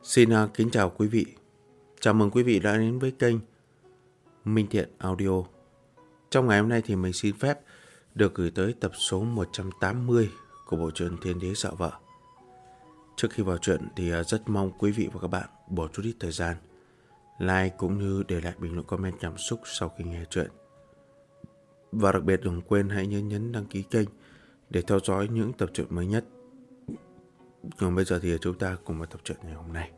Xin kính chào quý vị. Chào mừng quý vị đã đến với kênh Minh Thiện Audio. Trong ngày hôm nay thì mình xin phép được gửi tới tập số 180 của bộ truyện Thiên Đế Sợ Vợ. Trước khi vào truyện thì rất mong quý vị và các bạn bỏ chút ít thời gian like cũng như để lại bình luận comment cảm xúc sau khi nghe truyện. Và đặc biệt đừng quên hãy nhấn đăng ký kênh để theo dõi những tập truyện mới nhất. Còn bây giờ thì chúng ta cùng vào tập truyện ngày hôm nay.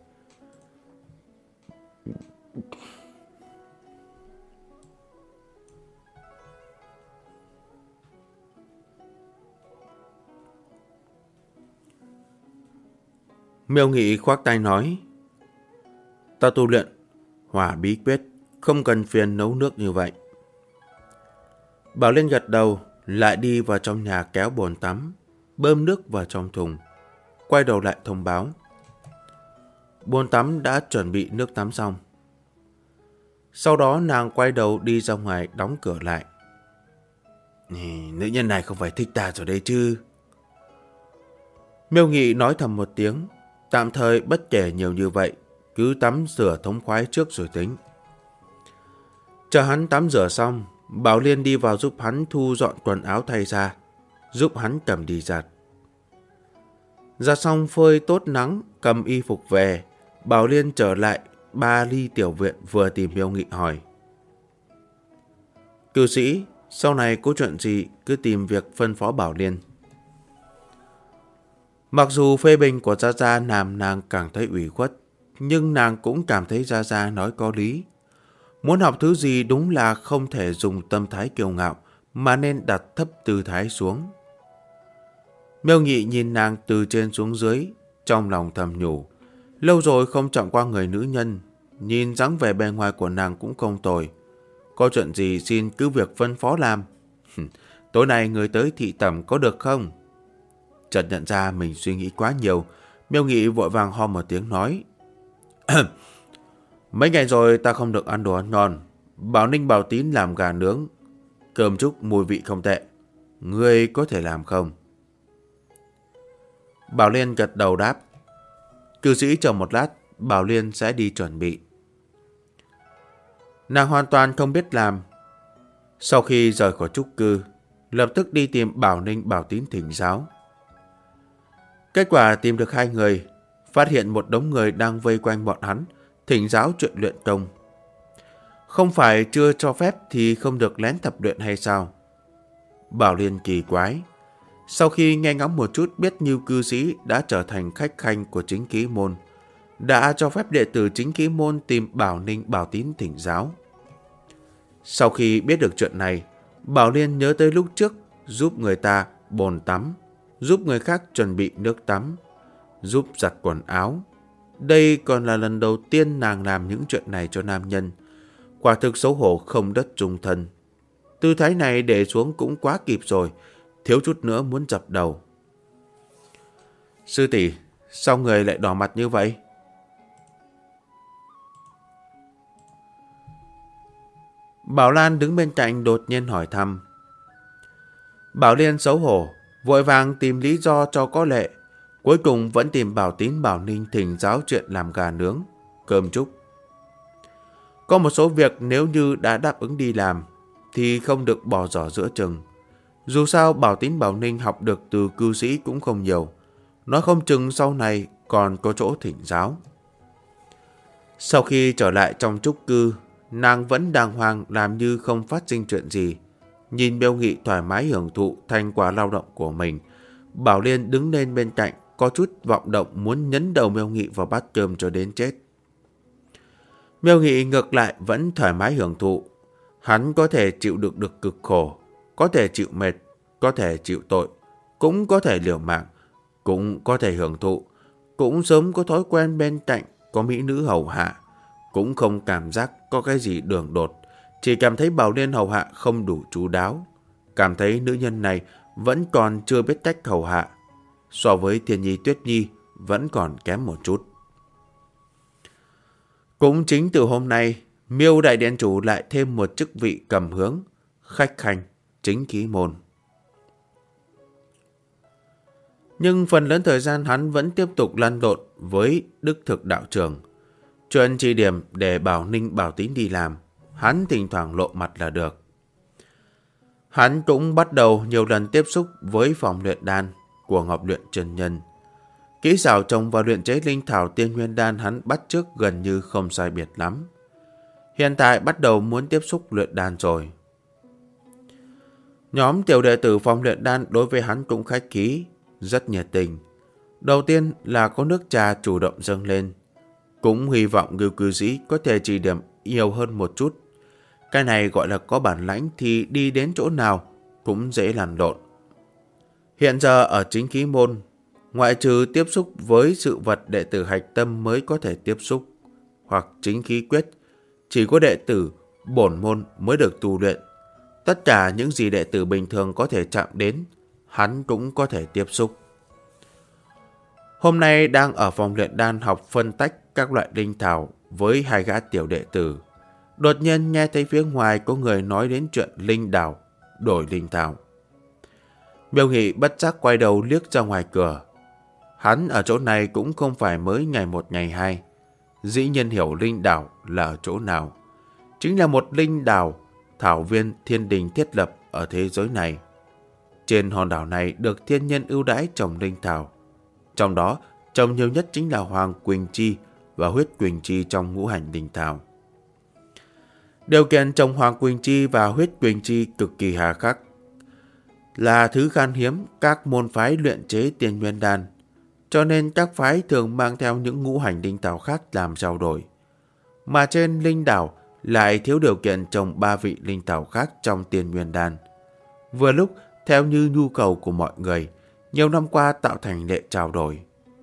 Miêu Nghị khoác tay nói: "Ta tu luyện hỏa bí quyết, không cần phiền nấu nước như vậy." Bảo Liên gật đầu, lại đi vào trong nhà kéo bồn tắm, bơm nước vào trong thùng, quay đầu lại thông báo: "Bồn tắm đã chuẩn bị nước tắm xong." Sau đó nàng quay đầu đi ra ngoài đóng cửa lại. Nữ nhân này không phải thích ta rồi đây chứ?" Miêu Nghị nói thầm một tiếng, tạm thời bất kể nhiều như vậy, cứ tắm rửa thống khoái trước rồi tính. Chờ hắn tắm rửa xong, Bảo Liên đi vào giúp hắn thu dọn quần áo thay ra, giúp hắn cầm đi giặt. Giặt xong phơi tốt nắng, cầm y phục về, Bảo Liên trở lại Ba Ly tiểu viện vừa tìm Miêu Nghị hỏi: "Cư sĩ, sau này có chuyện gì cứ tìm việc phân phó Bảo Liên." Mặc dù phê bình của Gia Gia làm nàng càng thấy ủy khuất, nhưng nàng cũng cảm thấy Gia Gia nói có lý. Muốn học thứ gì đúng là không thể dùng tâm thái kiêu ngạo, mà nên đặt thấp tư thái xuống. Miêu Nghị nhìn nàng từ trên xuống dưới, trong lòng thầm nhủ, lâu rồi không chạm qua người nữ nhân, nhìn dáng vẻ bề ngoài của nàng cũng không tồi. Có chuyện gì xin cứ việc phân phó làm. Tối nay người tới thị tẩm có được không? Chợt nhận ra mình suy nghĩ quá nhiều, Miêu Nghị vội vàng ho một tiếng nói: "Mấy ngày rồi ta không được ăn đồ ăn ngon. Bảo Ninh Bảo Tín làm gà nướng, cơm trúc mùi vị không tệ. Ngươi có thể làm không?" Bảo Liên gật đầu đáp. Cư sĩ chờ một lát, Bảo Liên sẽ đi chuẩn bị. Nàng hoàn toàn không biết làm. Sau khi rời khỏi trúc cư, lập tức đi tìm Bảo Ninh Bảo Tín thỉnh giáo. Kết quả tìm được hai người, phát hiện một đống người đang vây quanh bọn hắn, thỉnh giáo chuyện luyện công. Không phải chưa cho phép thì không được lén tập luyện hay sao? Bảo Liên kỳ quái. Sau khi nghe ngóng một chút biết Như cư sĩ đã trở thành khách khanh của chính ký môn, đã cho phép đệ tử chính ký môn tìm Bảo Ninh Bảo Tín thỉnh giáo. Sau khi biết được chuyện này, Bảo Liên nhớ tới lúc trước giúp người ta bồn tắm, giúp người khác chuẩn bị nước tắm, giúp giặt quần áo. Đây còn là lần đầu tiên nàng làm những chuyện này cho nam nhân. Quả thực xấu hổ không đất dung thân. Tư thái này để xuống cũng quá kịp rồi, thiếu chút nữa muốn dập đầu. "Sư tỷ, sao người lại đỏ mặt như vậy?" Bảo Lan đứng bên cạnh đột nhiên hỏi thăm. Bảo Liên xấu hổ, vội vàng tìm lý do cho có lệ, cuối cùng vẫn tìm Bảo Tín Bảo Ninh thỉnh giáo chuyện làm gà nướng, cơm trúc. Có một số việc nếu như đã đáp ứng đi làm thì không được bỏ dở giữa chừng. Dù sao Bảo Tín Bảo Ninh học được từ cư sĩ cũng không nhiều, nói không chừng sau này còn có chỗ thỉnh giáo. Sau khi trở lại trong trúc cư, nàng vẫn đàng hoàng làm như không phát sinh chuyện gì. Nhìn Miêu Nghị thoải mái hưởng thụ thành quả lao động của mình, Bảo Liên đứng lên bên cạnh, có chút vọng động muốn nhấn đầu Miêu Nghị vào bát cơm cho đến chết. Miêu Nghị ngược lại vẫn thoải mái hưởng thụ. Hắn có thể chịu được cực khổ, có thể chịu mệt, có thể chịu tội, cũng có thể liều mạng, cũng có thể hưởng thụ, cũng sớm có thói quen bên cạnh có mỹ nữ hầu hạ, cũng không cảm giác có cái gì đường đột, chỉ cảm thấy Bảo Liên hầu hạ không đủ chu đáo, cảm thấy nữ nhân này vẫn còn chưa biết cách hầu hạ, so với Thiên Nhi Tuyết Nhi vẫn còn kém một chút. Cũng chính từ hôm nay, Miêu đại điện chủ lại thêm một chức vị cầm hướng, khách khanh, chính ký môn. Nhưng phần lớn thời gian hắn vẫn tiếp tục lăn lộn với Đức Thực đạo trưởng. Chuyện chỉ điểm để Bảo Ninh Bảo Tín đi làm, hắn thỉnh thoảng lộ mặt là được. Hắn cũng bắt đầu nhiều lần tiếp xúc với phòng luyện đan của Ngọc Luyện Chân Nhân. Kỹ xảo trồng và luyện chế linh thảo tiên nguyên đan hắn bắt chước gần như không sai biệt lắm. Hiện tại bắt đầu muốn tiếp xúc luyện đan rồi. Nhóm tiểu đệ tử phòng luyện đan đối với hắn cũng khách khí, rất nhiệt tình. Đầu tiên là có nước trà chủ động dâng lên. Cũng hy vọng Ngưu cư sĩ có thể chỉ điểm nhiều hơn một chút. Cái này gọi là có bản lãnh thì đi đến chỗ nào cũng dễ lăn lộn. Hiện giờ ở chính khí môn, ngoại trừ tiếp xúc với sự vật đệ tử hạch tâm mới có thể tiếp xúc, hoặc chính khí quyết, chỉ có đệ tử bổn môn mới được tu luyện. Tất cả những gì đệ tử bình thường có thể chạm đến, hắn cũng có thể tiếp xúc. Hôm nay đang ở phòng luyện đan học phân tách các loại linh thảo với hai gã tiểu đệ tử. Đột nhiên nghe thấy phía ngoài có người nói đến chuyện linh đảo, đổi linh thảo. Miêu Nghị bất giác quay đầu liếc ra ngoài cửa. Hắn ở chỗ này cũng không phải mới ngày một ngày hai. Dĩ nhiên hiểu linh đảo là ở chỗ nào. Chính là một linh đảo thảo viên thiên đình thiết lập ở thế giới này. Trên hòn đảo này được thiên nhân ưu đãi trồng linh thảo. Trong đó trồng nhiều nhất chính là Hoàng Quỳnh Chi và Huyết Quỳnh Chi trong ngũ hành linh thảo. Điều kiện trồng Hoàng Quỳnh Chi và Huyết Quỳnh Chi cực kỳ hà khắc, là thứ khan hiếm các môn phái luyện chế tiên nguyên đan, cho nên các phái thường mang theo những ngũ hành linh thảo khác làm trao đổi. Mà trên linh đảo lại thiếu điều kiện trồng 3 vị linh thảo khác trong tiên nguyên đan. Vừa lúc theo như nhu cầu của mọi người, nhiều năm qua tạo thành lệ trao đổi.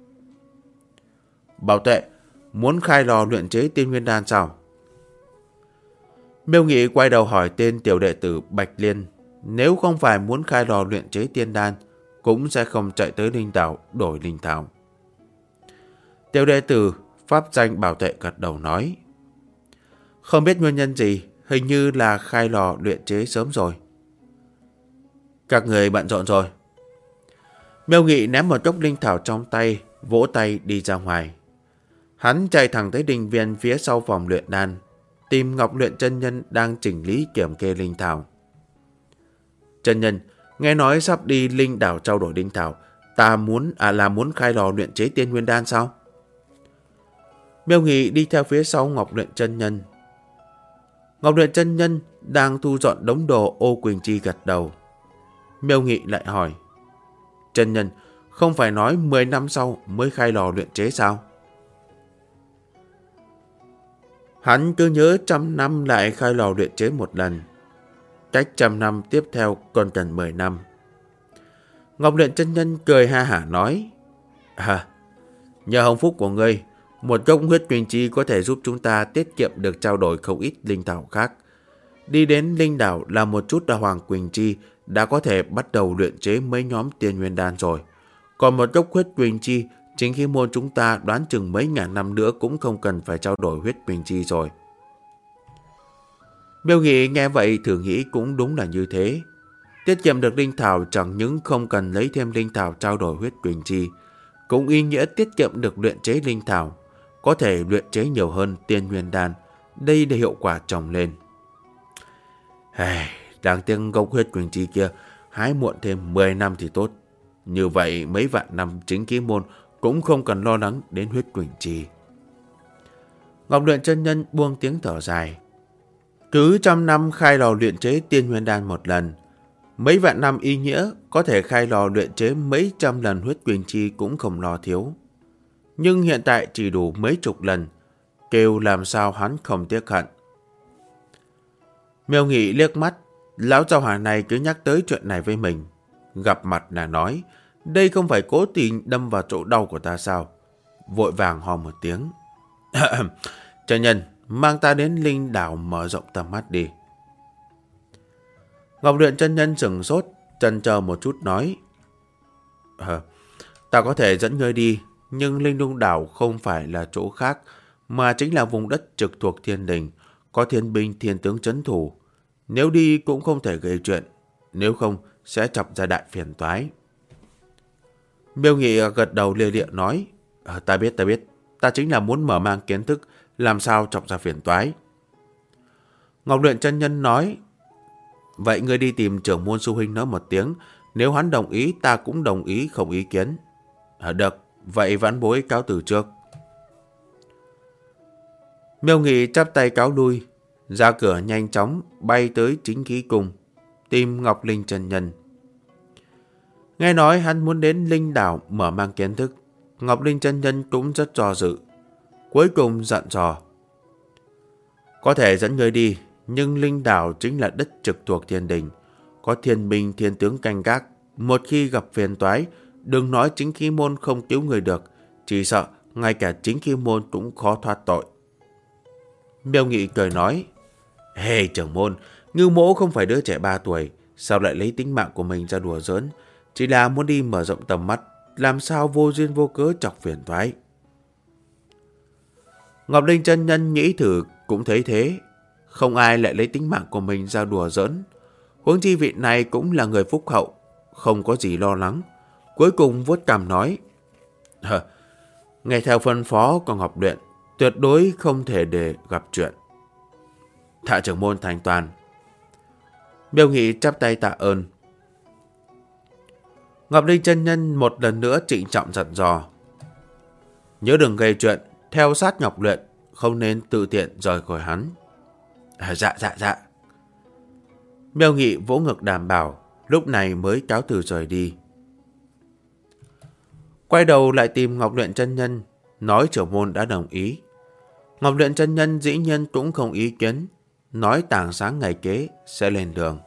Bảo Tuệ, muốn khai lò luyện chế tiên nguyên đan sao? Miêu Nghị quay đầu hỏi tên tiểu đệ tử Bạch Liên. Nếu không phải muốn khai lò luyện chế tiên đan, cũng sẽ không chạy tới linh đảo đổi linh thảo. Tiểu đệ tử pháp danh Bảo Tuệ gật đầu nói. Không biết nguyên nhân gì, hình như là khai lò luyện chế sớm rồi. Các người bận rộn rồi. Miêu Nghị ném một cốc linh thảo trong tay, vỗ tay đi ra ngoài. Hắn chạy thẳng tới đình viện phía sau phòng luyện đan, tìm Ngọc Luyện Chân Nhân đang chỉnh lý kiểm kê linh thảo. Chân Nhân, nghe nói sắp đi linh đảo trao đổi linh thảo, ta muốn khai lò luyện chế tiên nguyên đan sao? Miêu Nghị đi theo phía sau Ngọc Luyện Chân Nhân. Ngọc Luyện Chân Nhân đang thu dọn đống đồ Ô Quỳnh Chi gật đầu. Miêu Nghị lại hỏi. Chân Nhân, không phải nói 10 năm sau mới khai lò luyện chế sao? Hắn cứ nhớ 100 năm lại khai lò luyện chế một lần. Cách 100 năm tiếp theo còn cần 10 năm. Ngọc Luyện Chân Nhân cười ha hả nói. Nhờ hồng phúc của ngươi, một cốc huyết quỳnh chi có thể giúp chúng ta tiết kiệm được trao đổi không ít linh thảo khác. Đi đến linh đảo là một chút đa Hoàng Quỳnh Chi đã có thể bắt đầu luyện chế mấy nhóm tiên nguyên đan rồi. Còn một cốc huyết quỳnh chi, chính khi môn chúng ta đoán chừng mấy ngàn năm nữa cũng không cần phải trao đổi huyết quỳnh chi rồi. Miêu Nghị nghe vậy thử nghĩ cũng đúng là như thế. Tiết kiệm được linh thảo chẳng những không cần lấy thêm linh thảo trao đổi huyết quỳnh chi, cũng ý nghĩa tiết kiệm được luyện chế linh thảo, có thể luyện chế nhiều hơn tiên nguyên đan. Đây là hiệu quả chồng lên. Đáng tiếc gốc huyết quỳnh chi kia hái muộn thêm 10 năm thì tốt. Như vậy mấy vạn năm chính khí môn cũng không cần lo lắng đến huyết quỳnh chi. Ngọc Luyện Chân Nhân buông tiếng thở dài. Cứ 100 năm khai lò luyện chế tiên nguyên đan một lần, mấy vạn năm ý nghĩa có thể khai lò luyện chế mấy trăm lần huyết quỳnh chi cũng không lo thiếu. Nhưng hiện tại chỉ đủ mấy chục lần, kêu làm sao hắn không tiếc hận. Miêu Nghị liếc mắt, lão giàu hỏa này cứ nhắc tới chuyện này với mình. Gặp mặt là nói, đây không phải cố tình đâm vào chỗ đau của ta sao? Vội vàng hò một tiếng. Chân Nhân, mang ta đến linh đảo mở rộng tầm mắt đi. Ngọc Luyện Chân Nhân sửng sốt, chần chờ một chút nói. Ta có thể dẫn ngươi đi, nhưng linh lung đảo không phải là chỗ khác, mà chính là vùng đất trực thuộc thiên đình, có thiên binh thiên tướng trấn thủ. Nếu đi cũng không thể gây chuyện, nếu không sẽ chọc ra đại phiền toái. Miêu Nghị gật đầu lia lịa nói, ta biết, ta chính là muốn mở mang kiến thức, làm sao chọc ra phiền toái. Ngọc Luyện chân nhân nói, vậy ngươi đi tìm trưởng môn sư huynh nói một tiếng, nếu hắn đồng ý ta cũng đồng ý, không ý kiến. Được, vậy vãn bối cáo từ trước. Miêu Nghị chắp tay cáo lui, ra cửa nhanh chóng bay tới Chính Khí Cung, tìm Ngọc Linh chân nhân. Nghe nói hắn muốn đến Linh Đảo mở mang kiến thức, Ngọc Linh chân nhân cũng rất do dự. Cuối cùng dặn dò, có thể dẫn người đi, nhưng Linh Đảo chính là đất trực thuộc thiên đình, có thiên binh thiên tướng canh gác. Một khi gặp phiền toái, đừng nói Chính Khí môn không cứu người được, chỉ sợ ngay cả Chính Khí môn cũng khó thoát tội. Miêu Nghị cười nói, hey trưởng môn, Ngưu Mỗ không phải đứa trẻ 3 tuổi, sao lại lấy tính mạng của mình ra đùa giỡn, chỉ là muốn đi mở rộng tầm mắt, làm sao vô duyên vô cớ chọc phiền toái. Ngọc Linh chân nhân nghĩ thử cũng thấy thế, không ai lại lấy tính mạng của mình ra đùa giỡn. Huống chi vị này cũng là người phúc hậu, không có gì lo lắng. Cuối cùng vuốt cằm nói, nghe theo phân phó của Ngọc Luyện, tuyệt đối không thể để gặp chuyện. Tạ trưởng môn thành toàn. Miêu Nghị chắp tay tạ ơn. Ngọc Linh chân nhân một lần nữa trịnh trọng dặn dò, nhớ đừng gây chuyện, theo sát Ngọc Luyện, không nên tự tiện rời khỏi hắn. Dạ. Miêu Nghị vỗ ngực đảm bảo, lúc này mới cáo từ rời đi. Quay đầu lại tìm Ngọc Luyện chân nhân, nói trưởng môn đã đồng ý. Ngọc Luyện chân nhân dĩ nhiên cũng không ý kiến, nói tảng sáng ngày kế sẽ lên đường.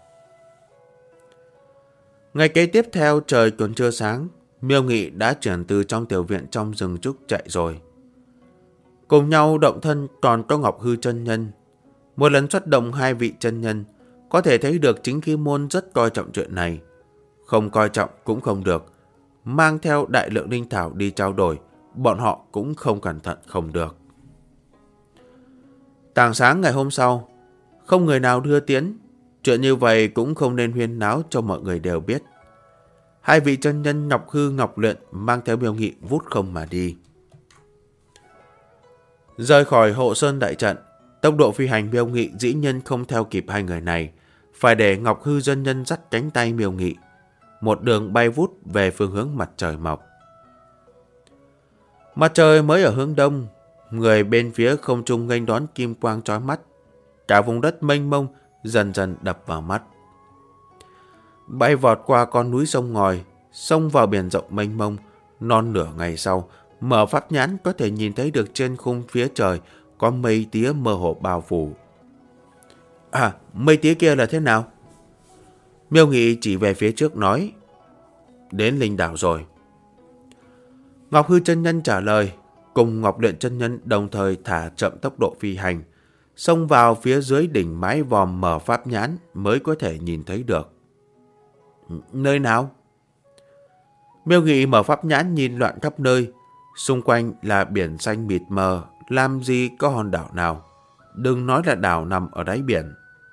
Ngày kế tiếp theo trời còn chưa sáng, Miêu Nghị đã chuyển từ trong tiểu viện trong rừng trúc chạy rồi. Cùng nhau động thân còn có Ngọc Hư chân nhân. Một lần xuất động 2 vị chân nhân, có thể thấy được Chính Khí môn rất coi trọng chuyện này. Không coi trọng cũng không được, mang theo đại lượng linh thảo đi trao đổi, bọn họ cũng không cẩn thận không được. Tảng sáng ngày hôm sau, không người nào đưa tiễn. Chuyện như vậy cũng không nên huyên náo cho mọi người đều biết. 2 vị chân nhân Ngọc Hư Ngọc Luyện mang theo Miêu Nghị vút không mà đi. Rời khỏi Hộ Sơn đại trận, tốc độ phi hành Miêu Nghị dĩ nhiên không theo kịp 2 người này, phải để Ngọc Hư chân nhân dắt cánh tay Miêu Nghị, một đường bay vút về phương hướng mặt trời mọc. Mặt trời mới ở hướng đông, người bên phía không trung nghênh đón kim quang chói mắt, cả vùng đất mênh mông dần dần đập vào mắt. Bay vọt qua con núi sông ngòi, xông vào biển rộng mênh mông. Non nửa ngày sau, mở pháp nhãn có thể nhìn thấy được trên khung phía trời có mây tía mơ hồ bao phủ. Mây tía kia là thế nào? Miêu Nghị chỉ về phía trước nói, đến Linh Đảo rồi. Ngọc Hư chân nhân trả lời, cùng Ngọc Luyện chân nhân đồng thời thả chậm tốc độ phi hành, xông vào phía dưới đỉnh mái vòm mở pháp nhãn mới có thể nhìn thấy được. Nơi nào? Miêu Nghị mở pháp nhãn nhìn loạn khắp nơi, xung quanh là biển xanh mịt mờ, làm gì có hòn đảo nào, đừng nói là đảo nằm ở đáy biển.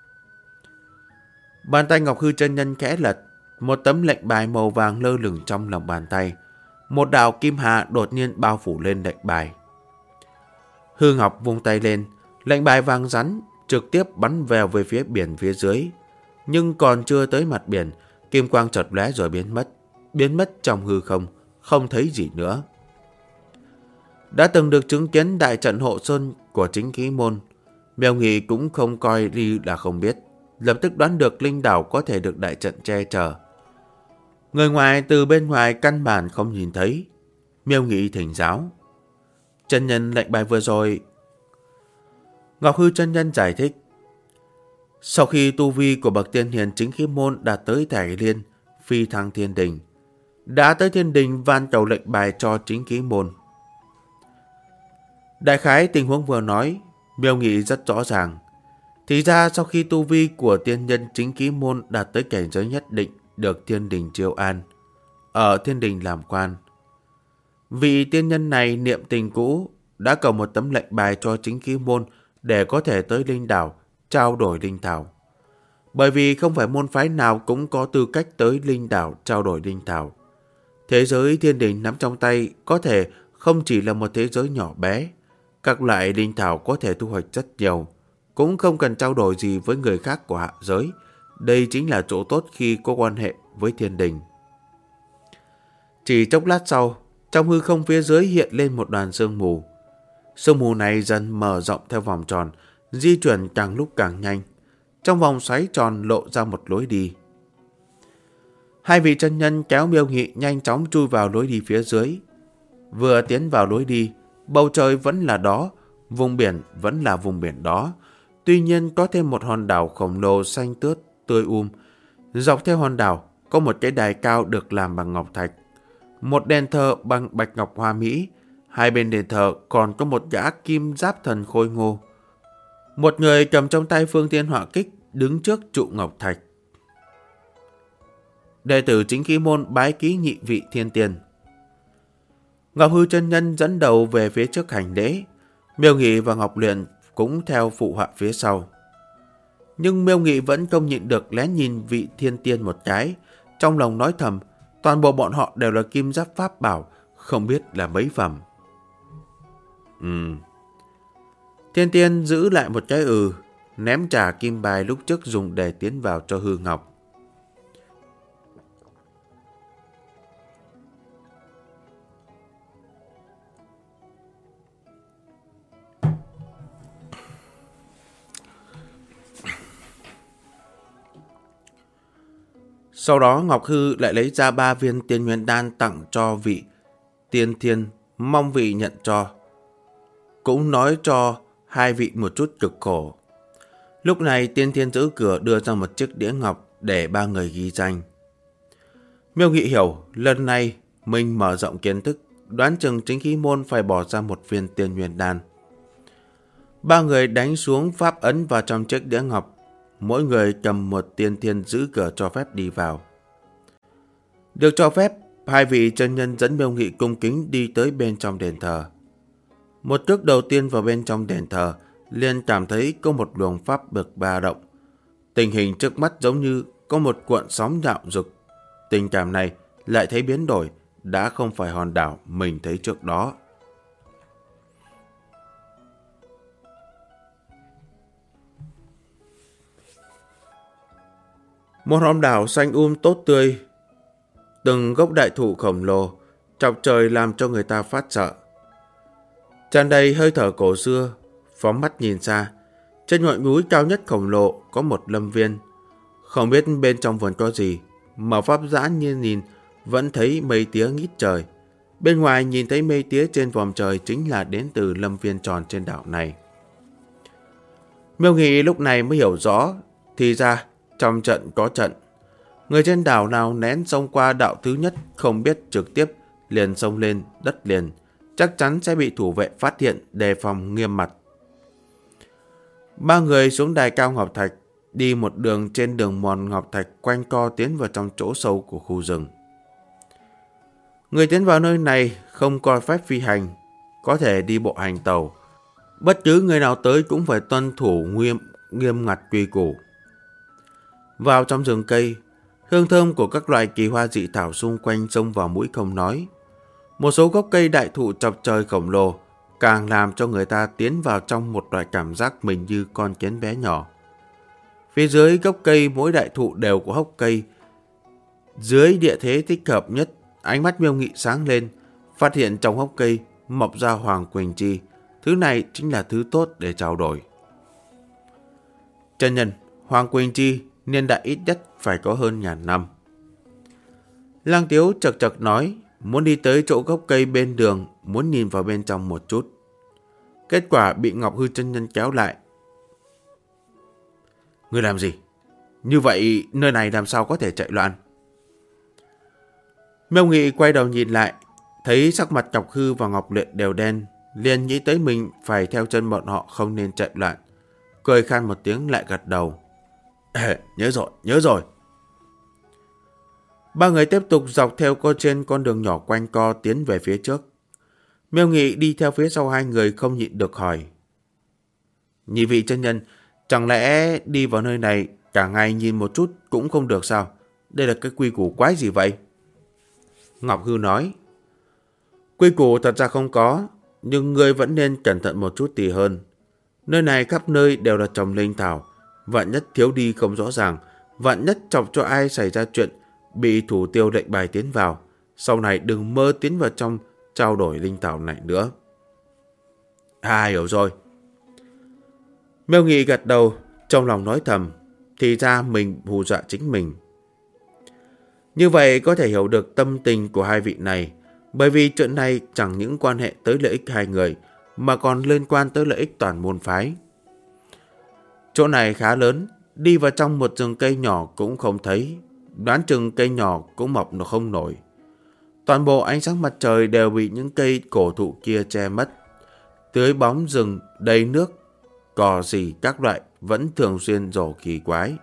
Bàn tay Ngọc Hư chân nhân khẽ lật, một tấm lệnh bài màu vàng lơ lửng trong lòng bàn tay. Một đạo kim hà đột nhiên bao phủ lên lệnh bài. Hư Ngọc vung tay lên, lệnh bài vàng rắn trực tiếp bắn vèo về phía biển phía dưới. Nhưng còn chưa tới mặt biển, kim quang chợt lóe rồi biến mất trong hư không, không thấy gì nữa. Đã từng được chứng kiến đại trận Hộ Sơn của Chính Khí môn, Miêu Nghị cũng không coi đi là không biết, lập tức đoán được Linh Đảo có thể được đại trận che chở. Người ngoài từ bên ngoài căn bản không nhìn thấy. Miêu Nghị thỉnh giáo, chân nhân lệnh bài vừa rồi. Ngọc Hư chân nhân giải thích, sau khi tu vi của bậc tiên hiền Chính Khí môn đạt tới Thải Liên, phi thăng thiên đình, đã tới thiên đình van cầu lệnh bài cho Chính Khí môn. Đại khái tình huống vừa nói, Miêu Nghị rất rõ ràng. Thì ra sau khi tu vi của tiên nhân Chính Khí môn đạt tới cảnh giới nhất định, được thiên đình chiêu an, ở thiên đình làm quan. Vị tiên nhân này niệm tình cũ, đã cầu một tấm lệnh bài cho Chính Khí môn để có thể tới Linh Đảo trao đổi linh thảo. Bởi vì không phải môn phái nào cũng có tư cách tới Linh Đảo trao đổi linh thảo. Thế giới thiên đình nắm trong tay có thể không chỉ là một thế giới nhỏ bé. Các loại linh thảo có thể thu hoạch rất nhiều, cũng không cần trao đổi gì với người khác của hạ giới. Đây chính là chỗ tốt khi có quan hệ với thiên đình. Chỉ chốc lát sau, trong hư không phía dưới hiện lên một đoàn sương mù. Sương mù này dần mở rộng theo vòng tròn, di chuyển càng lúc càng nhanh. Trong vòng xoáy tròn lộ ra một lối đi. Hai vị chân nhân kéo Miêu Nghị nhanh chóng chui vào lối đi phía dưới. Vừa tiến vào lối đi, bầu trời vẫn là đó, vùng biển vẫn là vùng biển đó. Tuy nhiên có thêm một hòn đảo khổng lồ xanh tướt, tươi Dọc theo hòn đảo có một cái đài cao được làm bằng ngọc thạch. Một đền thờ bằng bạch ngọc hoa mỹ. Hai bên đền thờ còn có một gã kim giáp thần khôi ngô. Một người cầm trong tay phương thiên họa kích đứng trước trụ ngọc thạch. Đệ tử Chính Khí Môn bái ký nhị vị thiên tiên. Ngọc Hư chân nhân dẫn đầu về phía trước hành lễ. Miêu Nghị và Ngọc Luyện cũng theo phụ họa phía sau. Nhưng Miêu Nghị vẫn không nhịn được lén nhìn vị thiên tiên một cái. Trong lòng nói thầm, toàn bộ bọn họ đều là kim giáp pháp bảo, không biết là mấy phẩm. Thiên tiên giữ lại một cái ném trà kim bài lúc trước dùng để tiến vào cho hư ngọc. Sau đó Ngọc Hư lại lấy ra 3 viên tiên nguyên đan tặng cho vị tiên thiên, mong vị nhận cho. Cũng nói cho hai vị một chút cực khổ. Lúc này tiên thiên giữ cửa đưa ra một chiếc đĩa ngọc để 3 người ghi danh. Miêu Nghị hiểu lần này mình mở rộng kiến thức, đoán chừng Chính Khí Môn phải bỏ ra một viên tiên nguyên đan. 3 người đánh xuống pháp ấn vào trong chiếc đĩa ngọc. Mỗi người cầm một tiên thiên giữ cửa cho phép đi vào. Được cho phép, hai vị chân nhân dẫn Miêu Nghị cung kính đi tới bên trong đền thờ. Một cước đầu tiên vào bên trong đền thờ, liền cảm thấy có một luồng pháp lực ba động. Tình hình trước mắt giống như có một cuộn sóng dạo dục. Tình cảm này lại thấy biến đổi, đã không phải hòn đảo mình thấy trước đó. Một hòn đảo xanh tốt tươi, từng gốc đại thụ khổng lồ, chọc trời làm cho người ta phát sợ. Tràn đầy hơi thở cổ xưa, phóng mắt nhìn xa, trên ngọn núi cao nhất khổng lồ có một lâm viên. Không biết bên trong vườn có gì, mà pháp giã nhiên nhìn vẫn thấy mây tía ngít trời. Bên ngoài nhìn thấy mây tía trên vòm trời chính là đến từ lâm viên tròn trên đảo này. Miêu Nghị lúc này mới hiểu rõ, thì ra trong trận có trận. Người trên đảo nào nén xông qua đạo thứ nhất không biết trực tiếp liền xông lên đất liền, chắc chắn sẽ bị thủ vệ phát hiện đề phòng nghiêm mặt. 3 người xuống đài cao ngọc thạch, đi một đường trên đường mòn ngọc thạch quanh co tiến vào trong chỗ sâu của khu rừng. Người tiến vào nơi này không có phép phi hành, có thể đi bộ hành tàu. Bất cứ người nào tới cũng phải tuân thủ nghiêm ngặt quy củ. Vào trong rừng cây, hương thơm của các loại kỳ hoa dị thảo xung quanh xông vào mũi không nói. Một số gốc cây đại thụ chọc trời khổng lồ càng làm cho người ta tiến vào trong một loại cảm giác mình như con kiến bé nhỏ. Phía dưới gốc cây mỗi đại thụ đều có hốc cây. Dưới địa thế thích hợp nhất, ánh mắt Miêu Nghị sáng lên, phát hiện trong hốc cây mọc ra Hoàng Quỳnh Chi. Thứ này chính là thứ tốt để trao đổi. Chân nhân, Hoàng Quỳnh Chi niên đại ít nhất phải có hơn 1000 năm. Lang Tiếu chật chật nói, muốn đi tới chỗ gốc cây bên đường, muốn nhìn vào bên trong một chút. Kết quả bị Ngọc Hư chân nhân kéo lại. Ngươi làm gì? Như vậy nơi này làm sao có thể chạy loạn? Miêu Nghị quay đầu nhìn lại, thấy sắc mặt Ngọc Hư và Ngọc Luyện đều đen, liền nghĩ tới mình phải theo chân bọn họ không nên chạy loạn. Cười khan một tiếng lại gật đầu. Nhớ rồi. 3 người tiếp tục dọc theo trên con đường nhỏ quanh co tiến về phía trước. Miêu Nghị đi theo phía sau 2 người không nhịn được hỏi. Nhị vị chân nhân, chẳng lẽ đi vào nơi này cả ngày nhìn một chút cũng không được sao? Đây là cái quy củ quái gì vậy? Ngọc Hư nói. Quy củ thật ra không có, nhưng ngươi vẫn nên cẩn thận một chút thì hơn. Nơi này khắp nơi đều là trồng linh thảo, vạn nhất thiếu đi không rõ ràng, vạn nhất chọc cho ai xảy ra chuyện, bị thủ tiêu lệnh bài tiến vào, sau này đừng mơ tiến vào trong trao đổi linh thảo này nữa. Hiểu rồi. Miêu Nghị gật đầu, trong lòng nói thầm, thì ra mình hù dọa chính mình. Như vậy có thể hiểu được tâm tình của hai vị này, bởi vì chuyện này chẳng những quan hệ tới lợi ích hai người, mà còn liên quan tới lợi ích toàn môn phái. Chỗ này khá lớn, đi vào trong một rừng cây nhỏ cũng không thấy, đoán chừng cây nhỏ cũng mọc nó không nổi. Toàn bộ ánh sáng mặt trời đều bị những cây cổ thụ kia che mất. Tưới bóng rừng đầy nước, cỏ rỉ các loại vẫn thường xuyên rổ kỳ quái.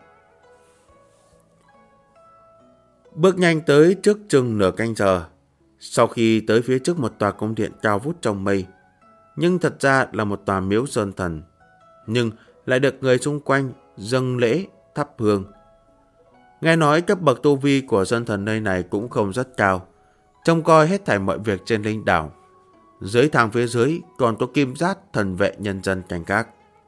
Bước nhanh tới trước chừng nửa canh giờ, sau khi tới phía trước một tòa cung điện cao vút trong mây, nhưng thật ra là một tòa miếu sơn thần, nhưng lại được người xung quanh dâng lễ thắp hương. Nghe nói cấp bậc tu vi của sơn thần nơi này cũng không rất cao, trông coi hết thảy mọi việc trên linh đảo. Dưới thang phía dưới còn có kim giát thần vệ nhân dân canh gác.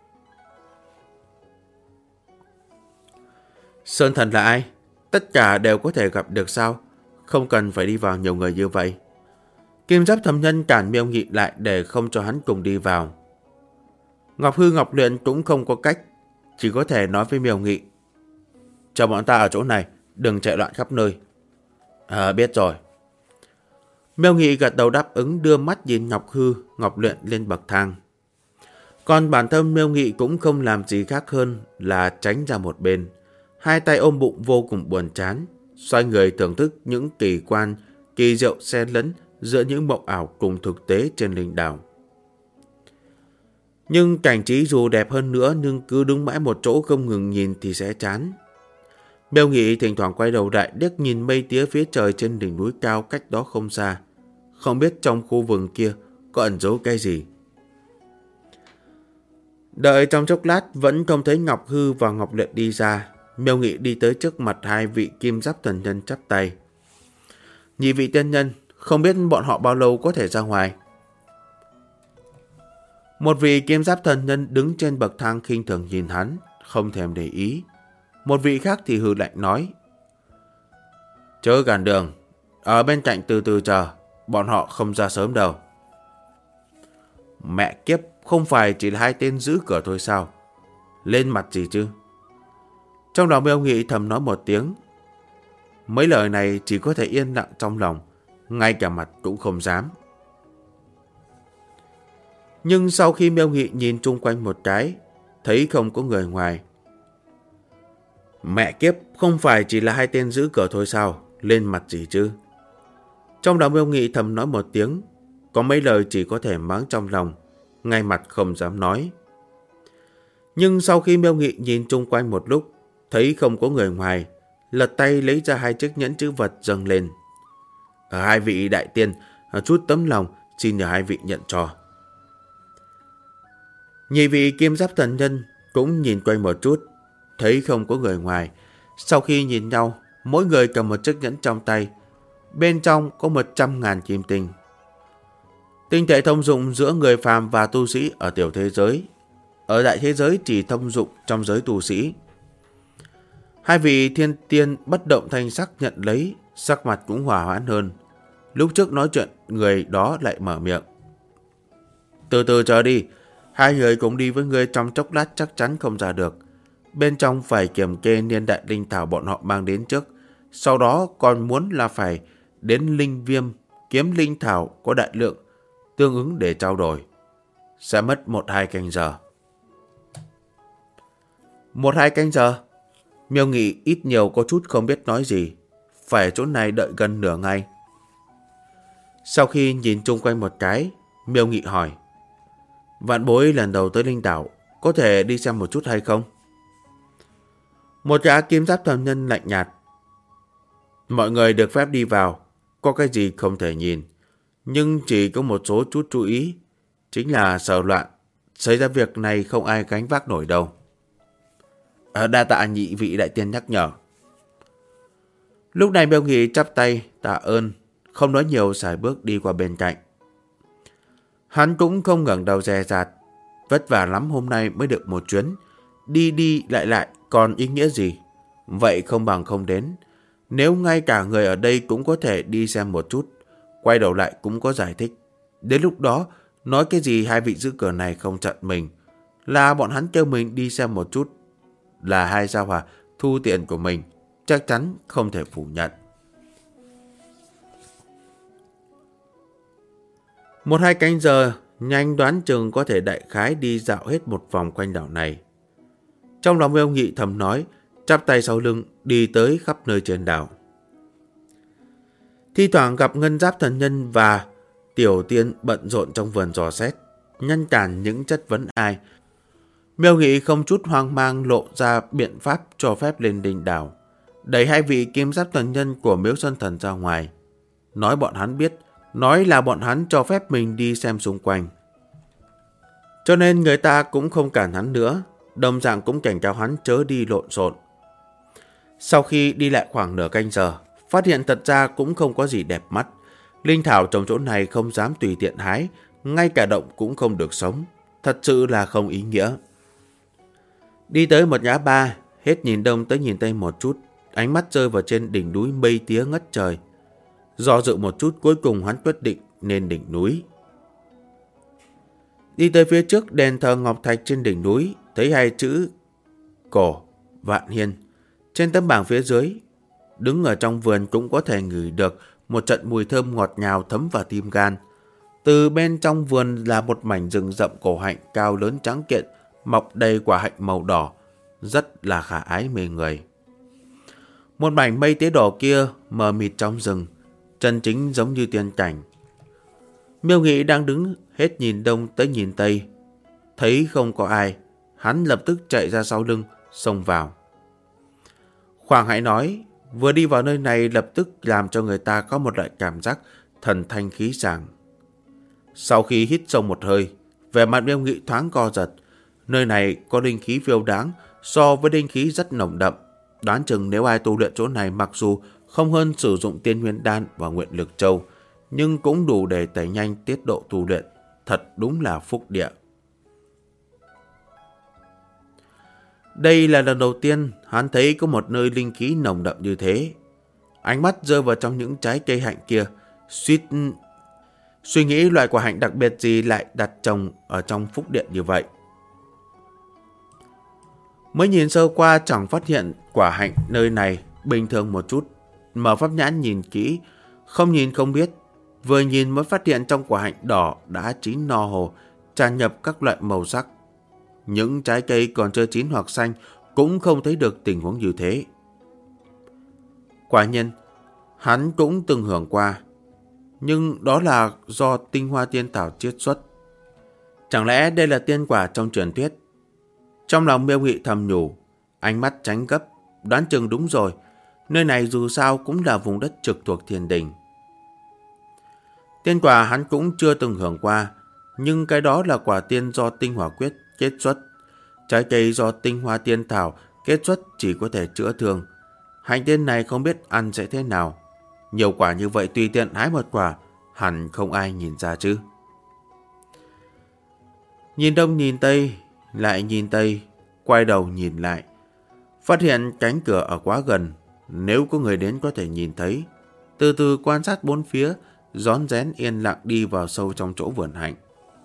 Sơn thần là ai? Tất cả đều có thể gặp được sao? Không cần phải đi vào nhiều người như vậy. Kim giáp thẩm nhân cản Miêu Nghị lại để không cho hắn cùng đi vào. Ngọc Hư Ngọc Luyện cũng không có cách, chỉ có thể nói với Miêu Nghị. Cho bọn ta ở chỗ này, đừng chạy loạn khắp nơi. Biết rồi. Miêu Nghị gật đầu đáp ứng, đưa mắt nhìn Ngọc Hư Ngọc Luyện lên bậc thang. Còn bản thân Miêu Nghị cũng không làm gì khác hơn là tránh ra một bên, hai tay ôm bụng vô cùng buồn chán, xoay người thưởng thức những kỳ quan, kỳ diệu xen lẫn giữa những mộng ảo cùng thực tế trên linh đảo. Nhưng cảnh trí dù đẹp hơn nữa nhưng cứ đứng mãi một chỗ không ngừng nhìn thì sẽ chán. Miêu Nghị thỉnh thoảng quay đầu lại điếc nhìn mây tía phía trời trên đỉnh núi cao cách đó không xa, không biết trong khu vườn kia có ẩn giấu cái gì. Đợi trong chốc lát vẫn không thấy Ngọc Hư và Ngọc Luyện đi ra, Miêu Nghị đi tới trước mặt hai vị kim giáp thần nhân chắp tay. Nhị vị tiên nhân, không biết bọn họ bao lâu có thể ra ngoài. Một vị kim giáp thần nhân đứng trên bậc thang khinh thường nhìn hắn, không thèm để ý. Một vị khác thì hừ lạnh nói. Chớ cản đường, ở bên cạnh từ từ chờ, bọn họ không ra sớm đâu. Mẹ kiếp, không phải chỉ là hai tên giữ cửa thôi sao? Lên mặt gì chứ? Trong lòng Miêu Nghị thầm nói một tiếng. Mấy lời này chỉ có thể yên lặng trong lòng, ngay cả mặt cũng không dám. Nhưng sau khi Miêu Nghị nhìn chung quanh một cái, thấy không có người ngoài. Mẹ kiếp, không phải chỉ là hai tên giữ cửa thôi sao? Lên mặt gì chứ? Trong lòng Miêu Nghị thầm nói một tiếng, có mấy lời chỉ có thể mắng trong lòng, ngay mặt không dám nói. Nhưng sau khi Miêu Nghị nhìn chung quanh một lúc, thấy không có người ngoài, lật tay lấy ra hai chiếc nhẫn chữ vật dâng lên. Hai vị đại tiên, chút tấm lòng, xin nhờ hai vị nhận cho. Nhị vị kim giáp thần nhân cũng nhìn quanh một chút, thấy không có người ngoài. Sau khi nhìn nhau, mỗi người cầm một chiếc nhẫn trong tay, bên trong có 100.000 kim tinh. Tinh thể thông dụng giữa người phàm và tu sĩ ở tiểu thế giới, ở đại thế giới chỉ thông dụng trong giới tu sĩ. Hai vị thiên tiên bất động thanh sắc nhận lấy, sắc mặt cũng hòa hoãn hơn. Lúc trước nói chuyện, người đó lại mở miệng. Từ từ chờ đi, hai người cũng đi với người trong chốc lát chắc chắn không ra được. Bên trong phải kiểm kê niên đại linh thảo bọn họ mang đến trước, sau đó còn muốn là phải đến linh viêm, kiếm linh thảo có đại lượng, tương ứng để trao đổi. Sẽ mất 1-2 canh giờ. 1-2 canh giờ? Miêu Nghị ít nhiều có chút không biết nói gì, phải ở chỗ này đợi gần nửa ngày. Sau khi nhìn chung quanh một cái, Miêu Nghị hỏi. Vạn bối lần đầu tới linh đảo, có thể đi xem một chút hay không? Một gã kim giáp thần nhân lạnh nhạt. Mọi người được phép đi vào, có cái gì không thể nhìn, nhưng chỉ có một số chút chú ý, chính là sợ loạn, xảy ra việc này không ai gánh vác nổi đâu. Đa tạ nhị vị đại tiên nhắc nhở. Lúc này Miêu Nghị chắp tay tạ ơn, không nói nhiều sải bước đi qua bên cạnh. Hắn cũng không ngẩng đầu dè dặt. Vất vả lắm hôm nay mới được một chuyến. Đi đi lại còn ý nghĩa gì? Vậy không bằng không đến. Nếu ngay cả người ở đây cũng có thể đi xem một chút, quay đầu lại cũng có giải thích. Đến lúc đó, nói cái gì hai vị giữ cửa này không chặn mình, là bọn hắn kêu mình đi xem một chút, là hai gia hòa thu tiền của mình, chắc chắn không thể phủ nhận. 1-2 canh giờ, nhanh đoán chừng có thể đại khái đi dạo hết một vòng quanh đảo này. Trong lòng Miêu Nghị thầm nói, chắp tay sau lưng đi tới khắp nơi trên đảo. Thi thoảng gặp Ngân Giáp Thần Nhân và Tiểu Tiên bận rộn trong vườn dò xét, ngăn cản những chất vấn ai. Miêu Nghị không chút hoang mang lộ ra biện pháp cho phép lên đỉnh đảo, đẩy hai vị Kim Giáp Thần Nhân của Miếu Sơn Thần ra ngoài, nói bọn hắn biết, nói là bọn hắn cho phép mình đi xem xung quanh. Cho nên người ta cũng không cản hắn nữa, đồng dạng cũng cảnh cáo hắn chớ đi lộn xộn. Sau khi đi lại khoảng nửa canh giờ, phát hiện thật ra cũng không có gì đẹp mắt. Linh thảo trồng chỗ này không dám tùy tiện hái, ngay cả động cũng không được sống. Thật sự là không ý nghĩa. Đi tới một nhã ba, hết nhìn đông tới nhìn tây một chút, ánh mắt rơi vào trên đỉnh núi mây tía ngất trời. Do dự một chút, cuối cùng hắn quyết định lên đỉnh núi. Đi tới phía trước đền thờ ngọc thạch trên đỉnh núi, thấy hai chữ Cổ Vạn Hiên trên tấm bảng phía dưới. Đứng ở trong vườn cũng có thể ngửi được một trận mùi thơm ngọt ngào thấm vào tim gan. Từ bên trong vườn là một mảnh rừng rậm cổ hạnh cao lớn trắng kiện, mọc đầy quả hạnh màu đỏ, rất là khả ái mê người. Một mảnh mây tía đỏ kia mờ mịt trong rừng, chân chính giống như tiên cảnh. Miêu Nghị đang đứng hết nhìn đông tới nhìn tây, thấy không có ai, hắn lập tức chạy ra sau lưng, xông vào. Khoảng Hãy nói, vừa đi vào nơi này lập tức làm cho người ta có một loại cảm giác thần thanh khí sảng. Sau khi hít sâu một hơi, vẻ mặt Miêu Nghị thoáng co giật. Nơi này có linh khí phiêu đáng, so với linh khí rất nồng đậm. Đoán chừng nếu ai tu luyện chỗ này mặc dù không hơn sử dụng Tiên Nguyên Đan và Nguyện Lực Châu, nhưng cũng đủ để đẩy nhanh tiết độ tu luyện. Thật đúng là phúc địa. Đây là lần đầu tiên hắn thấy có một nơi linh khí nồng đậm như thế. Ánh mắt rơi vào trong những trái cây hạnh kia, suy nghĩ loại quả hạnh đặc biệt gì lại đặt trồng ở trong phúc điện như vậy. Mới nhìn sơ qua chẳng phát hiện quả hạnh nơi này bình thường một chút. Mở pháp nhãn nhìn kỹ, không nhìn không biết. Vừa nhìn mới phát hiện trong quả hạnh đỏ đã chín no hồ, tràn nhập các loại màu sắc. Những trái cây còn chưa chín hoặc xanh cũng không thấy được tình huống như thế. Quả nhiên, hắn cũng từng hưởng qua, nhưng đó là do tinh hoa tiên thảo chiết xuất. Chẳng lẽ đây là tiên quả trong truyền thuyết? Trong lòng Miêu Nghị thầm nhủ, ánh mắt tránh gấp, đoán chừng đúng rồi. Nơi này dù sao cũng là vùng đất trực thuộc thiên đình. Tiên quả hắn cũng chưa từng hưởng qua, nhưng cái đó là quả tiên do tinh hỏa quyết kết xuất. Trái cây do tinh hoa tiên thảo kết xuất chỉ có thể chữa thương. Hành tiên này không biết ăn sẽ thế nào. Nhiều quả như vậy tùy tiện hái một quả, hẳn không ai nhìn ra chứ. Nhìn đông nhìn tây, lại nhìn tây, quay đầu nhìn lại. Phát hiện cánh cửa ở quá gần, nếu có người đến có thể nhìn thấy. Từ từ quan sát bốn phía, rón rén yên lặng đi vào sâu trong chỗ vườn hạnh.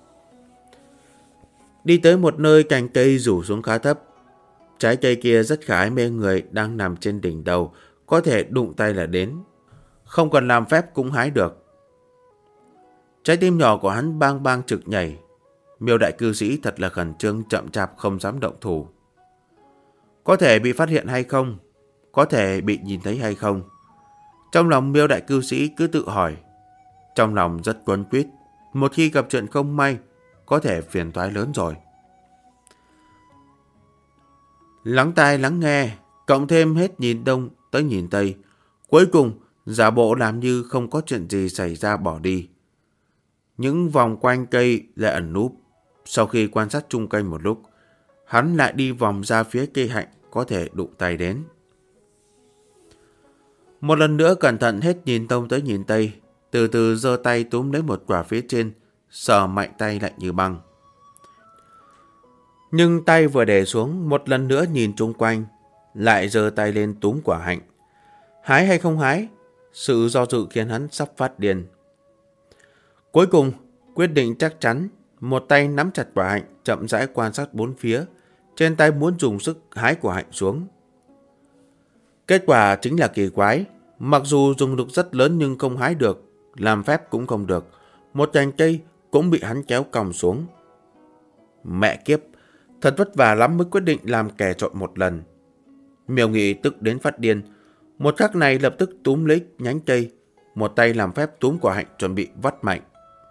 Đi tới một nơi cành cây rủ xuống khá thấp. Trái cây kia rất khả ái mê người đang nằm trên đỉnh đầu, có thể đụng tay là đến. Không cần làm phép cũng hái được. Trái tim nhỏ của hắn bang bang trực nhảy. Miêu đại cư sĩ thật là khẩn trương chậm chạp không dám động thủ. Có thể bị phát hiện hay không? Có thể bị nhìn thấy hay không? Trong lòng Miêu đại cư sĩ cứ tự hỏi. Trong lòng rất quấn quýt. Một khi gặp chuyện không may, có thể phiền toái lớn rồi. Lắng tai lắng nghe, cộng thêm hết nhìn đông tới nhìn tây. Cuối cùng, giả bộ làm như không có chuyện gì xảy ra bỏ đi. Những vòng quanh cây lại ẩn núp. Sau khi quan sát chung quanh một lúc, hắn lại đi vòng ra phía cây hạnh có thể đụng tay đến. Một lần nữa cẩn thận hết nhìn đông tới nhìn tây, từ từ giơ tay túm lấy một quả phía trên, sờ mạnh tay lạnh như băng. Nhưng tay vừa để xuống, một lần nữa nhìn chung quanh, lại giơ tay lên túm quả hạnh. Hái hay không hái? Sự do dự khiến hắn sắp phát điên. Cuối cùng, quyết định chắc chắn, một tay nắm chặt quả hạnh, chậm rãi quan sát bốn phía, trên tay muốn dùng sức hái quả hạnh xuống. Kết quả chính là kỳ quái, mặc dù dùng lực rất lớn nhưng không hái được, làm phép cũng không được, một nhành cây cũng bị hắn kéo còng xuống. Mẹ kiếp, thật vất vả lắm mới quyết định làm kẻ trộm một lần. Miêu Nghị tức đến phát điên, một khắc này lập tức túm lấy nhánh cây, một tay làm phép túm quả hạnh chuẩn bị vắt mạnh.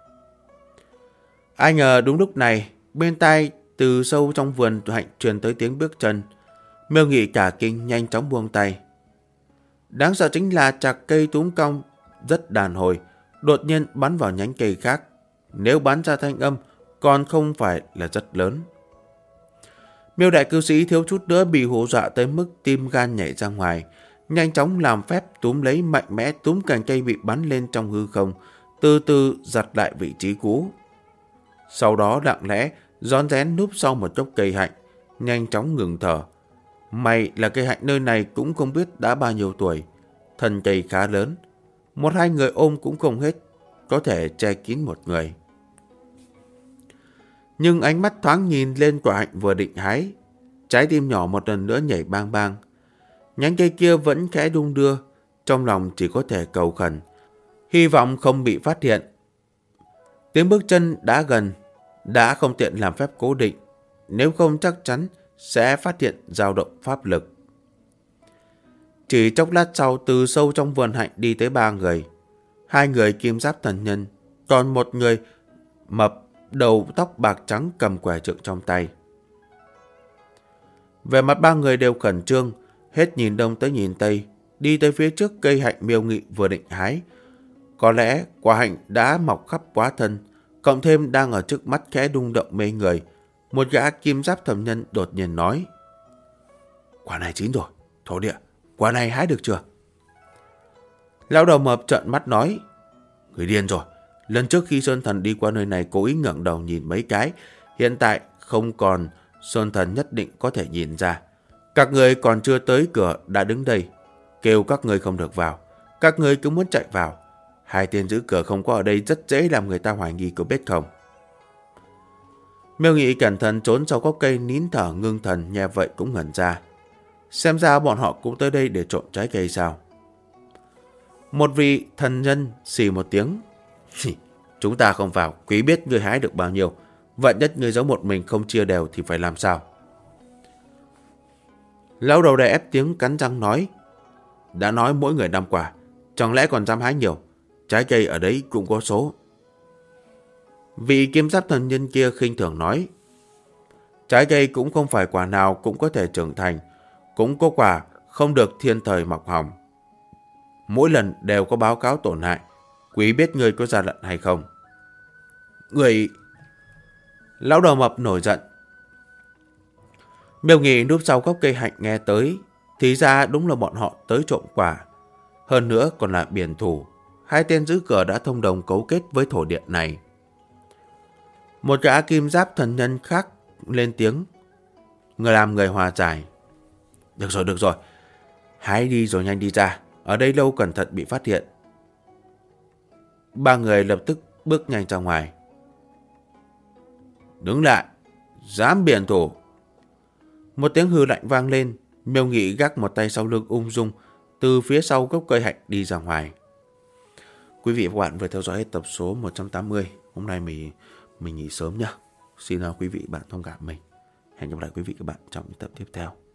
Ai ngờ đúng lúc này, bên tai từ sâu trong vườn hạnh truyền tới tiếng bước chân. Miêu Nghị cả kinh nhanh chóng buông tay. Đáng sợ chính là chạc cây túm cong rất đàn hồi, đột nhiên bắn vào nhánh cây khác. Nếu bắn ra thanh âm, còn không phải là rất lớn. Miêu đại cư sĩ thiếu chút nữa bị hù dọa tới mức tim gan nhảy ra ngoài, nhanh chóng làm phép túm lấy mạnh mẽ túm cành cây bị bắn lên trong hư không, từ từ giật lại vị trí cũ. Sau đó lặng lẽ rón rén núp sau một gốc cây hạnh, nhanh chóng ngừng thở. May là cây hạnh nơi này cũng không biết đã bao nhiêu tuổi, thân cây khá lớn, một hai người ôm cũng không hết, có thể che kín một người. Nhưng ánh mắt thoáng nhìn lên quả hạnh vừa định hái, trái tim nhỏ một lần nữa nhảy bang bang. Nhánh cây kia vẫn khẽ đung đưa, trong lòng chỉ có thể cầu khẩn, hy vọng không bị phát hiện. Tiếng bước chân đã gần, đã không tiện làm phép cố định, nếu không chắc chắn sẽ phát hiện dao động pháp lực. Chỉ chốc lát sau, từ sâu trong vườn hạnh đi tới 3 người. 2 người kim giáp thần nhân, còn một người mập, đầu tóc bạc trắng cầm quẻ trượng trong tay. Về mặt 3 người đều khẩn trương, hết nhìn đông tới nhìn tây, đi tới phía trước cây hạnh Miêu Nghị vừa định hái. Có lẽ quả hạnh đã mọc khắp quá thân, cộng thêm đang ở trước mắt khẽ rung động mê người. Một gã kim giáp thần nhân đột nhiên nói: "Quả này chín rồi, thổ địa, quả này hái được chưa?" Lão đầu mập trợn mắt nói: "Người điên rồi, lần trước khi Sơn Thần đi qua nơi này cố ý ngẩng đầu nhìn mấy cái, hiện tại không còn, Sơn Thần nhất định có thể nhìn ra. Các người còn chưa tới cửa đã đứng đây, kêu các người không được vào, các người cứ muốn chạy vào. 2 tên giữ cửa không có ở đây rất dễ làm người ta hoài nghi, có biết không?" Miêu Nghị cẩn thận trốn sau gốc cây nín thở ngưng thần, nghe vậy cũng ngẩn ra. Xem ra bọn họ cũng tới đây để trộm trái cây sao? Một vị thần nhân xì một tiếng: "Chúng ta không vào, quý biết ngươi hái được bao nhiêu, vạn nhất ngươi giấu một mình không chia đều thì phải làm sao?" Lão đầu đè ép tiếng cắn răng nói: "Đã nói mỗi người 5 quả, chẳng lẽ còn dám hái nhiều? Trái cây ở đấy cũng có số." Vị kim giáp thần nhân kia khinh thường nói: "Trái cây cũng không phải quả nào cũng có thể trưởng thành, cũng có quả không được thiên thời mọc hỏng. Mỗi lần đều có báo cáo tổn hại, quý biết ngươi có ra lận hay không?" "Người..." Lão đầu mập nổi giận. Miêu Nghị núp sau gốc cây hạnh nghe tới, thì ra đúng là bọn họ tới trộm quả. Hơn nữa còn là biển thủ, 2 tên giữ cửa đã thông đồng cấu kết với thổ địa này. Một gã kim giáp thần nhân khác lên tiếng: "Người làm người hòa giải." Được rồi, hãy đi rồi nhanh đi ra, ở đây lâu cẩn thận bị phát hiện." 3 người lập tức bước nhanh ra ngoài. "Đứng lại, dám biển thủ!" Một tiếng hừ lạnh vang lên. Miêu Nghị gác một tay sau lưng ung dung từ phía sau gốc cây hạnh đi ra ngoài. Quý vị và các bạn vừa theo dõi hết tập số 180. Hôm nay mình nghỉ sớm nhá. Xin quý vị bạn thông cảm mình. Hẹn gặp lại quý vị các bạn trong những tập tiếp theo.